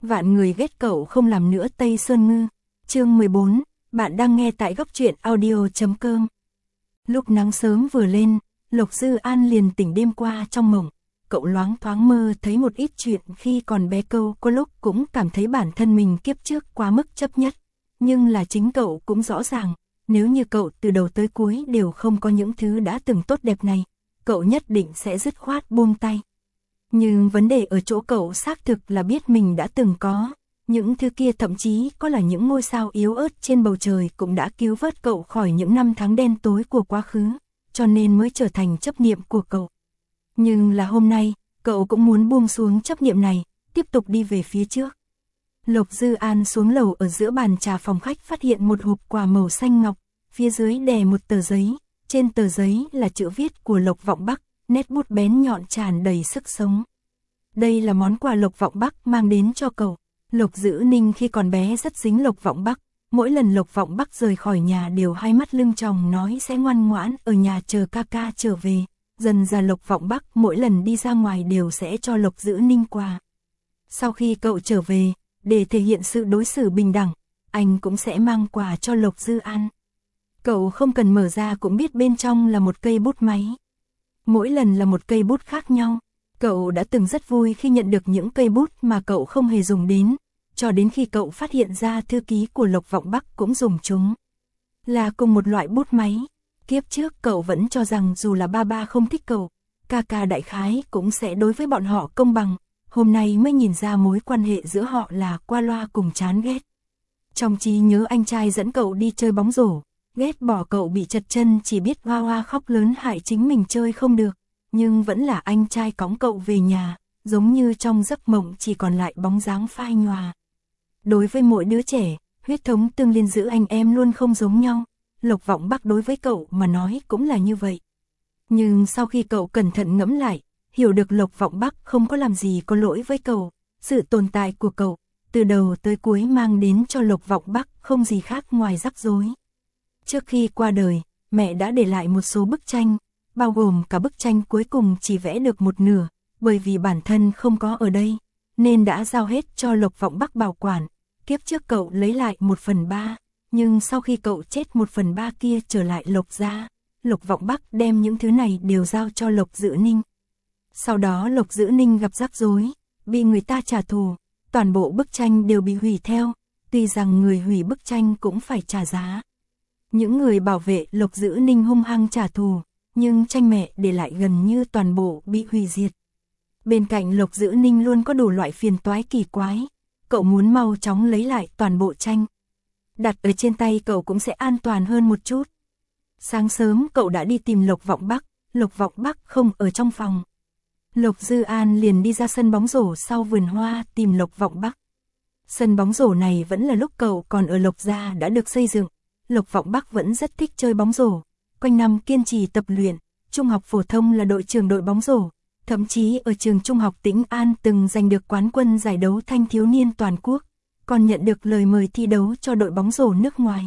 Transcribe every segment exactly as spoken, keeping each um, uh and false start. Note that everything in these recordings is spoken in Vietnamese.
Vạn người ghét cậu không làm nữa Tây Sơn Ngư. Chương mười bốn, bạn đang nghe tại góc truyện audio chấm com. Lúc nắng sớm vừa lên, Lộc Dư An liền tỉnh đêm qua trong mộng. Cậu loáng thoáng mơ thấy một ít chuyện khi còn bé, câu có lúc cũng cảm thấy bản thân mình kiếp trước quá mức chấp nhất. Nhưng là chính cậu cũng rõ ràng, nếu như cậu từ đầu tới cuối đều không có những thứ đã từng tốt đẹp này, cậu nhất định sẽ dứt khoát buông tay. Nhưng vấn đề ở chỗ cậu xác thực là biết mình đã từng có, những thứ kia thậm chí có là những ngôi sao yếu ớt trên bầu trời cũng đã cứu vớt cậu khỏi những năm tháng đen tối của quá khứ, cho nên mới trở thành chấp niệm của cậu. Nhưng là hôm nay, cậu cũng muốn buông xuống chấp niệm này, tiếp tục đi về phía trước. Lộc Dư An xuống lầu, ở giữa bàn trà phòng khách phát hiện một hộp quà màu xanh ngọc, phía dưới đè một tờ giấy, trên tờ giấy là chữ viết của Lộc Vọng Bắc, nét bút bén nhọn tràn đầy sức sống. Đây là món quà Lộc Vọng Bắc mang đến cho cậu. Lộc Dữ Ninh khi còn bé rất dính Lộc Vọng Bắc, mỗi lần Lộc Vọng Bắc rời khỏi nhà đều hai mắt lưng tròng nói sẽ ngoan ngoãn ở nhà chờ ca ca trở về. Dần ra Lộc Vọng Bắc mỗi lần đi ra ngoài đều sẽ cho Lộc Dữ Ninh quà. Sau khi cậu trở về, để thể hiện sự đối xử bình đẳng, anh cũng sẽ mang quà cho Lộc Dư An. Cậu không cần mở ra cũng biết bên trong là một cây bút máy. Mỗi lần là một cây bút khác nhau. Cậu đã từng rất vui khi nhận được những cây bút mà cậu không hề dùng đến, cho đến khi cậu phát hiện ra thư ký của Lộc Vọng Bắc cũng dùng chúng. Là cùng một loại bút máy. Kiếp trước cậu vẫn cho rằng dù là ba ba không thích cậu, ca ca đại khái cũng sẽ đối với bọn họ công bằng. Hôm nay mới nhìn ra mối quan hệ giữa họ là qua loa cùng chán ghét. Trong trí nhớ anh trai dẫn cậu đi chơi bóng rổ, ghét bỏ cậu bị chật chân chỉ biết hoa hoa khóc lớn hại chính mình chơi không được. Nhưng vẫn là anh trai cõng cậu về nhà, giống như trong giấc mộng chỉ còn lại bóng dáng phai nhòa. Đối với mỗi đứa trẻ, huyết thống tương liên giữa anh em luôn không giống nhau. Lộc Vọng Bắc đối với cậu mà nói cũng là như vậy. Nhưng sau khi cậu cẩn thận ngẫm lại, hiểu được Lộc Vọng Bắc không có làm gì có lỗi với cậu, sự tồn tại của cậu, từ đầu tới cuối mang đến cho Lộc Vọng Bắc không gì khác ngoài rắc rối. Trước khi qua đời, mẹ đã để lại một số bức tranh, bao gồm cả bức tranh cuối cùng chỉ vẽ được một nửa, bởi vì bản thân không có ở đây, nên đã giao hết cho Lộc Vọng Bắc bảo quản. Kiếp trước cậu lấy lại một phần ba, nhưng sau khi cậu chết một phần ba kia trở lại Lộc gia, Lộc Vọng Bắc đem những thứ này đều giao cho Lộc Dữ Ninh. Sau đó Lộc Dữ Ninh gặp rắc rối, bị người ta trả thù, toàn bộ bức tranh đều bị hủy theo, tuy rằng người hủy bức tranh cũng phải trả giá. Những người bảo vệ Lộc Dữ Ninh hung hăng trả thù, nhưng tranh mẹ để lại gần như toàn bộ bị hủy diệt. Bên cạnh Lộc Dữ Ninh luôn có đủ loại phiền toái kỳ quái, cậu muốn mau chóng lấy lại toàn bộ tranh. Đặt ở trên tay cậu cũng sẽ an toàn hơn một chút. Sáng sớm cậu đã đi tìm Lộc Vọng Bắc, Lộc Vọng Bắc không ở trong phòng. Lộc Dư An liền đi ra sân bóng rổ sau vườn hoa tìm Lộc Vọng Bắc. Sân bóng rổ này vẫn là lúc cậu còn ở Lộc gia đã được xây dựng. Lộc Vọng Bắc vẫn rất thích chơi bóng rổ, quanh năm kiên trì tập luyện, trung học phổ thông là đội trưởng đội bóng rổ, thậm chí ở trường trung học Tĩnh An từng giành được quán quân giải đấu thanh thiếu niên toàn quốc, còn nhận được lời mời thi đấu cho đội bóng rổ nước ngoài.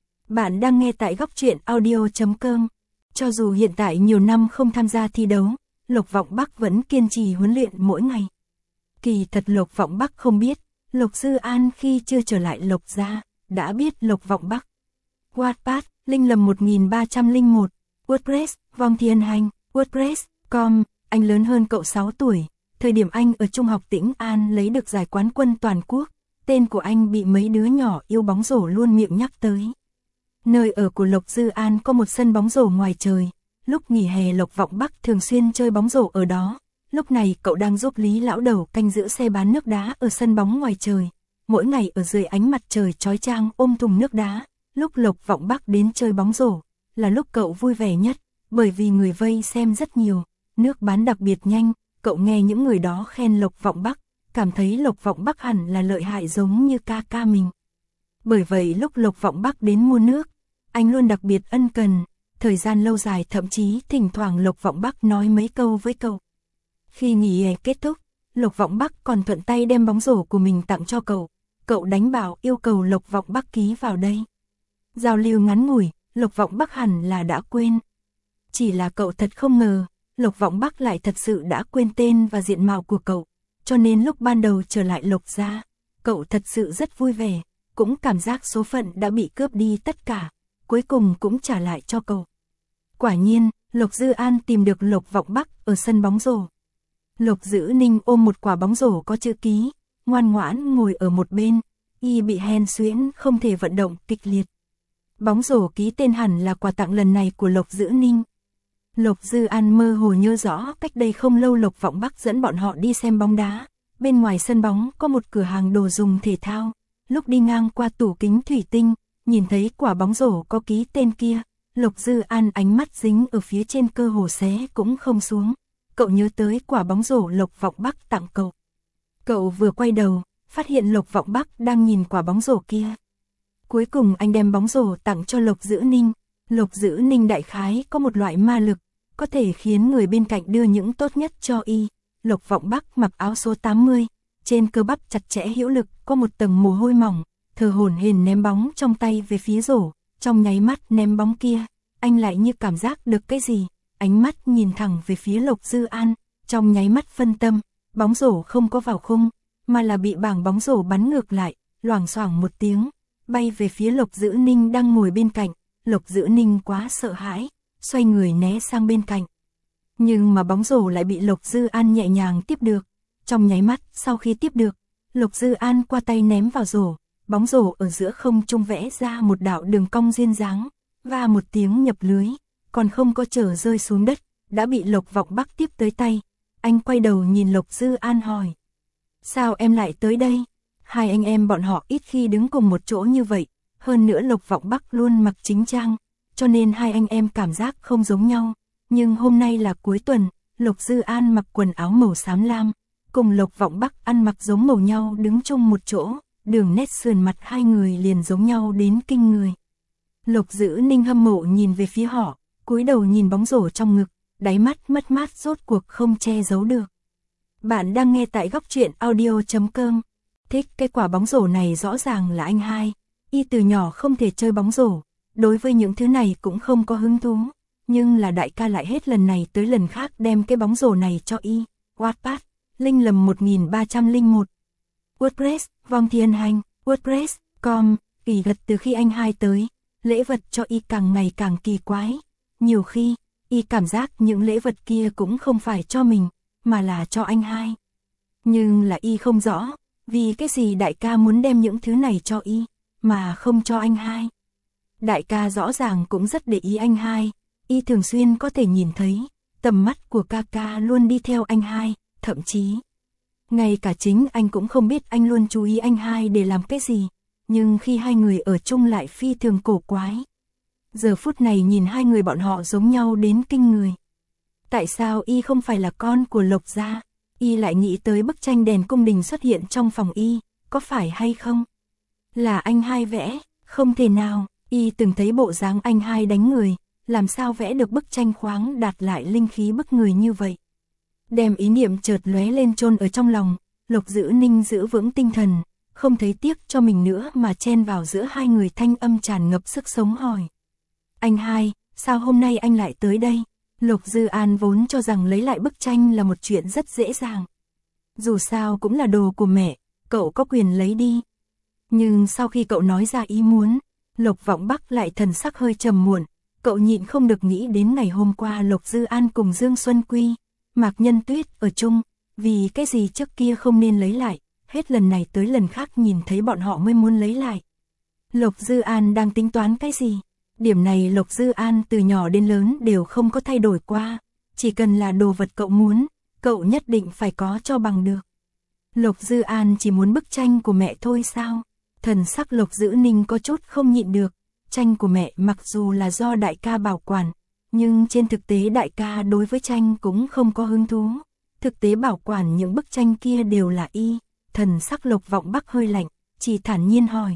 Bạn đang nghe tại góc truyện audio chấm com. Cho dù hiện tại nhiều năm không tham gia thi đấu, Lộc Vọng Bắc vẫn kiên trì huấn luyện mỗi ngày. Kỳ thật Lộc Vọng Bắc không biết, Lộc Dư An khi chưa trở lại Lộc gia, đã biết Lộc Vọng Bắc. Wattpad, Linh Lầm một nghìn ba trăm lẻ một, WordPress, Vong Thiên Hành, WordPress, com, anh lớn hơn cậu sáu tuổi, thời điểm anh ở trung học Tĩnh An lấy được giải quán quân toàn quốc, tên của anh bị mấy đứa nhỏ yêu bóng rổ luôn miệng nhắc tới. Nơi ở của Lộc Dư An có một sân bóng rổ ngoài trời, lúc nghỉ hè Lộc Vọng Bắc thường xuyên chơi bóng rổ ở đó, lúc này cậu đang giúp Lý lão đầu canh giữ xe bán nước đá ở sân bóng ngoài trời, mỗi ngày ở dưới ánh mặt trời chói chang ôm thùng nước đá. Lúc Lộc Vọng Bắc đến chơi bóng rổ, là lúc cậu vui vẻ nhất, bởi vì người vây xem rất nhiều, nước bán đặc biệt nhanh, cậu nghe những người đó khen Lộc Vọng Bắc, cảm thấy Lộc Vọng Bắc hẳn là lợi hại giống như ca ca mình. Bởi vậy lúc Lộc Vọng Bắc đến mua nước, anh luôn đặc biệt ân cần, thời gian lâu dài thậm chí thỉnh thoảng Lộc Vọng Bắc nói mấy câu với cậu. Khi nghỉ hè kết thúc, Lộc Vọng Bắc còn thuận tay đem bóng rổ của mình tặng cho cậu, cậu đánh bảo yêu cầu Lộc Vọng Bắc ký vào đây. Giao lưu ngắn ngủi, Lộc Vọng Bắc hẳn là đã quên. Chỉ là cậu thật không ngờ, Lộc Vọng Bắc lại thật sự đã quên tên và diện mạo của cậu, cho nên lúc ban đầu trở lại Lộc gia, cậu thật sự rất vui vẻ, cũng cảm giác số phận đã bị cướp đi tất cả, cuối cùng cũng trả lại cho cậu. Quả nhiên, Lộc Dư An tìm được Lộc Vọng Bắc ở sân bóng rổ. Lộc Dữ Ninh ôm một quả bóng rổ có chữ ký, ngoan ngoãn ngồi ở một bên, y bị hen suyễn không thể vận động kịch liệt. Bóng rổ ký tên hẳn là quà tặng lần này của Lộc Dữ Ninh. Lộc Dư An mơ hồ nhớ rõ cách đây không lâu Lộc Vọng Bắc dẫn bọn họ đi xem bóng đá, bên ngoài sân bóng có một cửa hàng đồ dùng thể thao, lúc đi ngang qua tủ kính thủy tinh, nhìn thấy quả bóng rổ có ký tên kia, Lộc Dư An ánh mắt dính ở phía trên cơ hồ xé cũng không xuống. Cậu nhớ tới quả bóng rổ Lộc Vọng Bắc tặng cậu. Cậu vừa quay đầu, phát hiện Lộc Vọng Bắc đang nhìn quả bóng rổ kia. Cuối cùng anh đem bóng rổ tặng cho Lộc Dữ Ninh. Lộc Dữ Ninh đại khái có một loại ma lực, có thể khiến người bên cạnh đưa những tốt nhất cho y. Lộc Vọng Bắc mặc áo số tám mươi, trên cơ bắp chặt chẽ hữu lực, có một tầng mồ hôi mỏng, thở hổn hển ném bóng trong tay về phía rổ, trong nháy mắt ném bóng kia, anh lại như cảm giác được cái gì, ánh mắt nhìn thẳng về phía Lộc Dư An, trong nháy mắt phân tâm, bóng rổ không có vào khung, mà là bị bảng bóng rổ bắn ngược lại, loảng xoảng một tiếng, bay về phía Lộc Dữ Ninh đang ngồi bên cạnh. Lộc Dữ Ninh quá sợ hãi, xoay người né sang bên cạnh. Nhưng mà bóng rổ lại bị Lộc Dư An nhẹ nhàng tiếp được. Trong nháy mắt sau khi tiếp được, Lộc Dư An qua tay ném vào rổ, bóng rổ ở giữa không trung vẽ ra một đạo đường cong duyên dáng, và một tiếng nhập lưới, còn không có chở rơi xuống đất, đã bị Lộc Vọng Bắc tiếp tới tay. Anh quay đầu nhìn Lộc Dư An hỏi: sao em lại tới đây? Hai anh em bọn họ ít khi đứng cùng một chỗ như vậy, hơn nữa Lộc Vọng Bắc luôn mặc chính trang, cho nên hai anh em cảm giác không giống nhau. Nhưng hôm nay là cuối tuần, Lộc Dư An mặc quần áo màu xám lam, cùng Lộc Vọng Bắc ăn mặc giống màu nhau đứng chung một chỗ, đường nét sườn mặt hai người liền giống nhau đến kinh người. Lộc Dữ Ninh hâm mộ nhìn về phía họ, cúi đầu nhìn bóng rổ trong ngực, đáy mắt mất mát rốt cuộc không che giấu được. Bạn đang nghe tại góc truyện audio chấm com. Thích cái quả bóng rổ này rõ ràng là anh hai, y từ nhỏ không thể chơi bóng rổ, đối với những thứ này cũng không có hứng thú, nhưng là đại ca lại hết lần này tới lần khác đem cái bóng rổ này cho y. Wattpad, Linh Lầm một nghìn ba trăm lẻ một, WordPress, Vong Thiên Hành, WordPress chấm com. Kỳ vật từ khi anh hai tới, lễ vật cho y càng ngày càng kỳ quái, nhiều khi y cảm giác những lễ vật kia cũng không phải cho mình, mà là cho anh hai. Nhưng là y không rõ, vì cái gì đại ca muốn đem những thứ này cho y, mà không cho anh hai. Đại ca rõ ràng cũng rất để ý anh hai, y thường xuyên có thể nhìn thấy, tầm mắt của ca ca luôn đi theo anh hai, thậm chí ngay cả chính anh cũng không biết anh luôn chú ý anh hai để làm cái gì, nhưng khi hai người ở chung lại phi thường cổ quái. Giờ phút này nhìn hai người bọn họ giống nhau đến kinh người. Tại sao y không phải là con của Lộc gia? Y lại nghĩ tới bức tranh đèn cung đình xuất hiện trong phòng y, có phải hay không? Là anh hai vẽ, không thể nào, y từng thấy bộ dáng anh hai đánh người, làm sao vẽ được bức tranh khoáng đạt lại linh khí bức người như vậy? Đem ý niệm chợt lóe lên chôn ở trong lòng, Lộc Dữ Ninh giữ vững tinh thần, không thấy tiếc cho mình nữa mà chen vào giữa hai người, thanh âm tràn ngập sức sống hỏi: anh hai, sao hôm nay anh lại tới đây? Lộc Dư An vốn cho rằng lấy lại bức tranh là một chuyện rất dễ dàng. Dù sao cũng là đồ của mẹ, cậu có quyền lấy đi. Nhưng sau khi cậu nói ra ý muốn, Lộc Vọng Bắc lại thần sắc hơi trầm muộn. Cậu nhịn không được nghĩ đến ngày hôm qua Lộc Dư An cùng Dương Xuân Quy, Mạc Nhân Tuyết ở chung, vì cái gì trước kia không nên lấy lại, hết lần này tới lần khác nhìn thấy bọn họ mới muốn lấy lại. Lộc Dư An đang tính toán cái gì? Điểm này Lộc Dư An từ nhỏ đến lớn đều không có thay đổi qua, chỉ cần là đồ vật cậu muốn, cậu nhất định phải có cho bằng được. Lộc Dư An chỉ muốn bức tranh của mẹ thôi sao? Thần sắc Lộc Dữ Ninh có chút không nhịn được, tranh của mẹ mặc dù là do đại ca bảo quản, nhưng trên thực tế đại ca đối với tranh cũng không có hứng thú. Thực tế bảo quản những bức tranh kia đều là y. Thần sắc Lộc Vọng Bắc hơi lạnh, chỉ thản nhiên hỏi: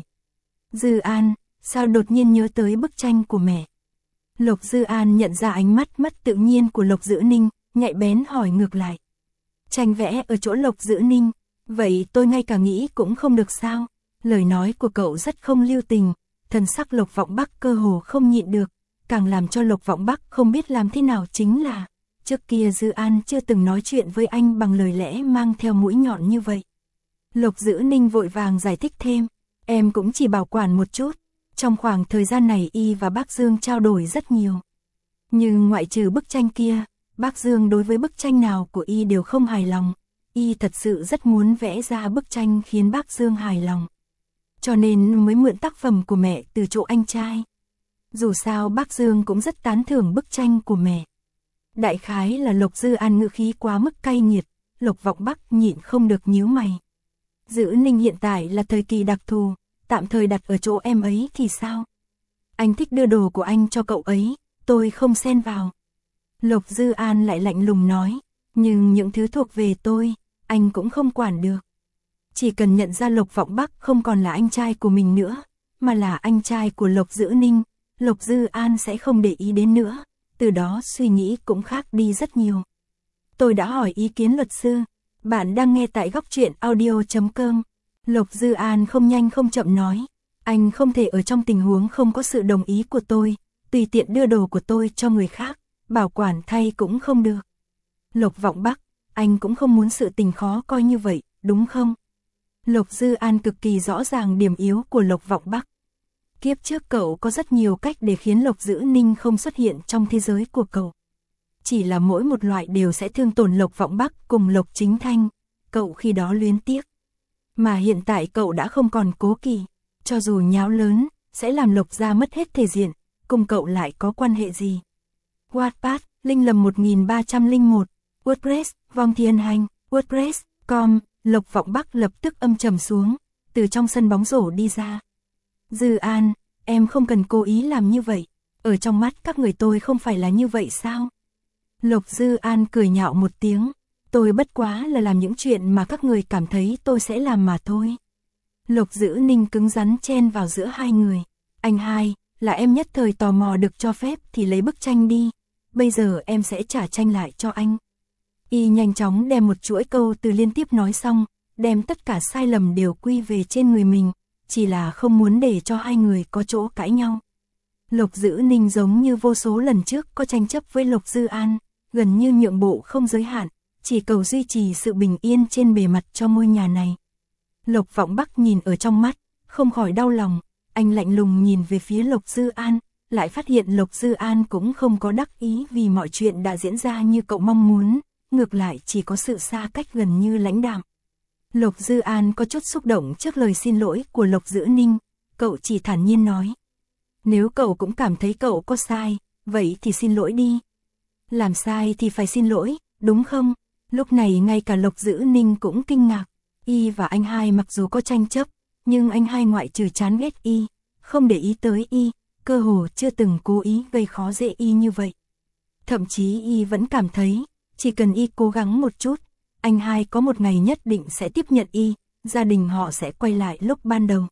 Dư An, sao đột nhiên nhớ tới bức tranh của mẹ? Lộc Dư An nhận ra ánh mắt mất tự nhiên của Lộc Dữ Ninh, nhạy bén hỏi ngược lại: tranh vẽ ở chỗ Lộc Dữ Ninh, vậy tôi ngay cả nghĩ cũng không được sao? Lời nói của cậu rất không lưu tình, thần sắc Lộc Vọng Bắc cơ hồ không nhịn được, càng làm cho Lộc Vọng Bắc không biết làm thế nào chính là, trước kia Dư An chưa từng nói chuyện với anh bằng lời lẽ mang theo mũi nhọn như vậy. Lộc Dữ Ninh vội vàng giải thích thêm, em cũng chỉ bảo quản một chút, trong khoảng thời gian này y và bác Dương trao đổi rất nhiều. Nhưng ngoại trừ bức tranh kia, bác Dương đối với bức tranh nào của y đều không hài lòng, y thật sự rất muốn vẽ ra bức tranh khiến bác Dương hài lòng. Cho nên mới mượn tác phẩm của mẹ từ chỗ anh trai. Dù sao bác Dương cũng rất tán thưởng bức tranh của mẹ. Đại khái là Lộc Dư An ngữ khí quá mức cay nghiệt, Lộc Vọng Bắc nhịn không được nhíu mày. Dữ Ninh hiện tại là thời kỳ đặc thù, tạm thời đặt ở chỗ em ấy thì sao? Anh thích đưa đồ của anh cho cậu ấy, tôi không xen vào. Lộc Dư An lại lạnh lùng nói, nhưng những thứ thuộc về tôi, anh cũng không quản được. Chỉ cần nhận ra Lộc Vọng Bắc không còn là anh trai của mình nữa, mà là anh trai của Lộc Dữ Ninh, Lộc Dư An sẽ không để ý đến nữa, từ đó suy nghĩ cũng khác đi rất nhiều. Tôi đã hỏi ý kiến luật sư, bạn đang nghe tại góc truyện audio chấm com. Lộc Dư An không nhanh không chậm nói, anh không thể ở trong tình huống không có sự đồng ý của tôi, tùy tiện đưa đồ của tôi cho người khác, bảo quản thay cũng không được. Lộc Vọng Bắc, anh cũng không muốn sự tình khó coi như vậy, đúng không? Lộc Dư An cực kỳ rõ ràng điểm yếu của Lộc Vọng Bắc. Kiếp trước cậu có rất nhiều cách để khiến Lộc Dữ Ninh không xuất hiện trong thế giới của cậu. Chỉ là mỗi một loại đều sẽ thương tổn Lộc Vọng Bắc cùng Lộc Chính Thanh, cậu khi đó luyến tiếc. Mà hiện tại cậu đã không còn cố kỵ, cho dù nháo lớn, sẽ làm Lộc gia mất hết thể diện, cùng cậu lại có quan hệ gì. Wattpad, Linh Lầm một nghìn ba trăm lẻ một, WordPress, Vong Thiên Hành, WordPress chấm com, Lộc Vọng Bắc lập tức âm trầm xuống, từ trong sân bóng rổ đi ra. Dư An, em không cần cố ý làm như vậy, ở trong mắt các người tôi không phải là như vậy sao? Lộc Dư An cười nhạo một tiếng, tôi bất quá là làm những chuyện mà các người cảm thấy tôi sẽ làm mà thôi. Lộc Dữ Ninh cứng rắn chen vào giữa hai người, anh hai, là em nhất thời tò mò được cho phép thì lấy bức tranh đi, bây giờ em sẽ trả tranh lại cho anh. Y nhanh chóng đem một chuỗi câu từ liên tiếp nói xong, đem tất cả sai lầm đều quy về trên người mình, chỉ là không muốn để cho hai người có chỗ cãi nhau. Lộc Dữ Ninh giống như vô số lần trước có tranh chấp với Lộc Dư An, gần như nhượng bộ không giới hạn, chỉ cầu duy trì sự bình yên trên bề mặt cho ngôi nhà này. Lộc Vọng Bắc nhìn ở trong mắt, không khỏi đau lòng, anh lạnh lùng nhìn về phía Lộc Dư An, lại phát hiện Lộc Dư An cũng không có đắc ý vì mọi chuyện đã diễn ra như cậu mong muốn, ngược lại chỉ có sự xa cách gần như lãnh đạm. Lộc Dư An có chút xúc động trước lời xin lỗi của Lộc Dữ Ninh, cậu chỉ thản nhiên nói. Nếu cậu cũng cảm thấy cậu có sai, vậy thì xin lỗi đi. Làm sai thì phải xin lỗi, đúng không? Lúc này ngay cả Lộc Dữ Ninh cũng kinh ngạc, y và anh hai mặc dù có tranh chấp, nhưng anh hai ngoại trừ chán ghét y, không để ý tới y, cơ hồ chưa từng cố ý gây khó dễ y như vậy. Thậm chí y vẫn cảm thấy, chỉ cần y cố gắng một chút, anh hai có một ngày nhất định sẽ tiếp nhận y, gia đình họ sẽ quay lại lúc ban đầu.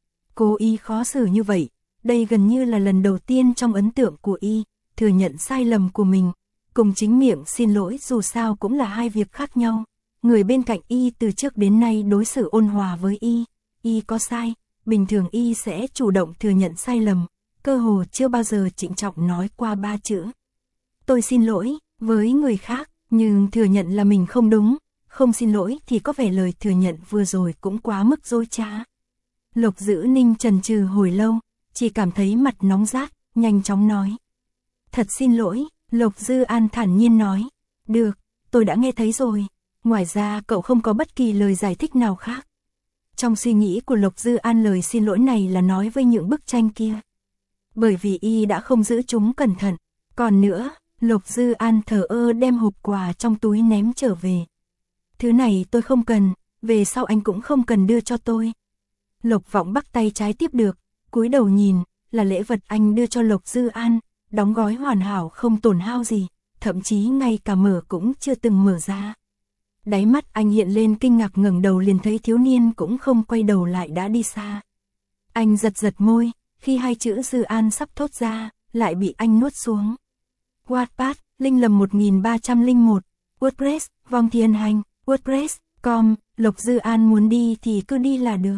Cố ý khó xử như vậy, đây gần như là lần đầu tiên trong ấn tượng của y, thừa nhận sai lầm của mình, cùng chính miệng xin lỗi dù sao cũng là hai việc khác nhau. Người bên cạnh y từ trước đến nay đối xử ôn hòa với y, y có sai, bình thường y sẽ chủ động thừa nhận sai lầm, cơ hồ chưa bao giờ trịnh trọng nói qua ba chữ. Tôi xin lỗi, với người khác, nhưng thừa nhận là mình không đúng, không xin lỗi thì có vẻ lời thừa nhận vừa rồi cũng quá mức dối trá. Lộc Dữ Ninh chần chừ hồi lâu, chỉ cảm thấy mặt nóng rát, nhanh chóng nói. Thật xin lỗi, Lộc Dư An thản nhiên nói. Được, tôi đã nghe thấy rồi, ngoài ra cậu không có bất kỳ lời giải thích nào khác. Trong suy nghĩ của Lộc Dư An lời xin lỗi này là nói với những bức tranh kia. Bởi vì y đã không giữ chúng cẩn thận, còn nữa, Lộc Dư An thờ ơ đem hộp quà trong túi ném trở về. Thứ này tôi không cần, về sau anh cũng không cần đưa cho tôi. Lộc Vọng Bắc tay trái tiếp được, cúi đầu nhìn, là lễ vật anh đưa cho Lộc Dư An, đóng gói hoàn hảo không tổn hao gì, thậm chí ngay cả mở cũng chưa từng mở ra. Đáy mắt anh hiện lên kinh ngạc, ngẩng đầu liền thấy thiếu niên cũng không quay đầu lại đã đi xa. Anh giật giật môi, khi hai chữ Dư An sắp thốt ra, lại bị anh nuốt xuống. Wattpad, Linh Lầm một nghìn ba trăm lẻ một, WordPress, Vong Thiên Hành, WordPress chấm com, Lộc Dư An muốn đi thì cứ đi là được.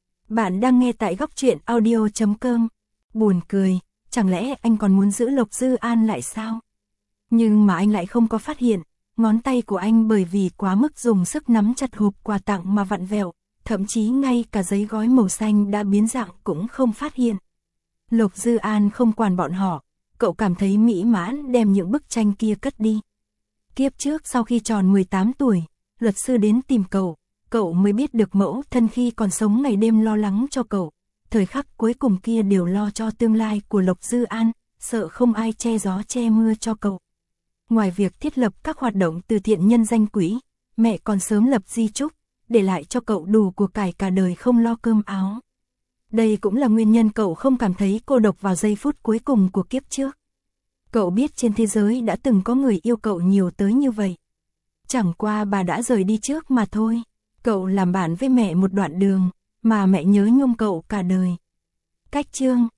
Bạn đang nghe tại góc truyện audio chấm com. Buồn cười, chẳng lẽ anh còn muốn giữ Lộc Dư An lại sao? Nhưng mà anh lại không có phát hiện, ngón tay của anh bởi vì quá mức dùng sức nắm chặt hộp quà tặng mà vặn vẹo, thậm chí ngay cả giấy gói màu xanh đã biến dạng cũng không phát hiện. Lục Dư An không quản bọn họ, cậu cảm thấy mỹ mãn đem những bức tranh kia cất đi. Kiếp trước sau khi tròn mười tám tuổi, luật sư đến tìm cậu, cậu mới biết được mẫu thân khi còn sống ngày đêm lo lắng cho cậu. Thời khắc cuối cùng kia đều lo cho tương lai của Lục Dư An, sợ không ai che gió che mưa cho cậu. Ngoài việc thiết lập các hoạt động từ thiện nhân danh quỹ, mẹ còn sớm lập di chúc, để lại cho cậu đủ của cải cả đời không lo cơm áo. Đây cũng là nguyên nhân cậu không cảm thấy cô độc vào giây phút cuối cùng của kiếp trước. Cậu biết trên thế giới đã từng có người yêu cậu nhiều tới như vậy. Chẳng qua bà đã rời đi trước mà thôi. Cậu làm bạn với mẹ một đoạn đường, mà mẹ nhớ nhung cậu cả đời. Cách chương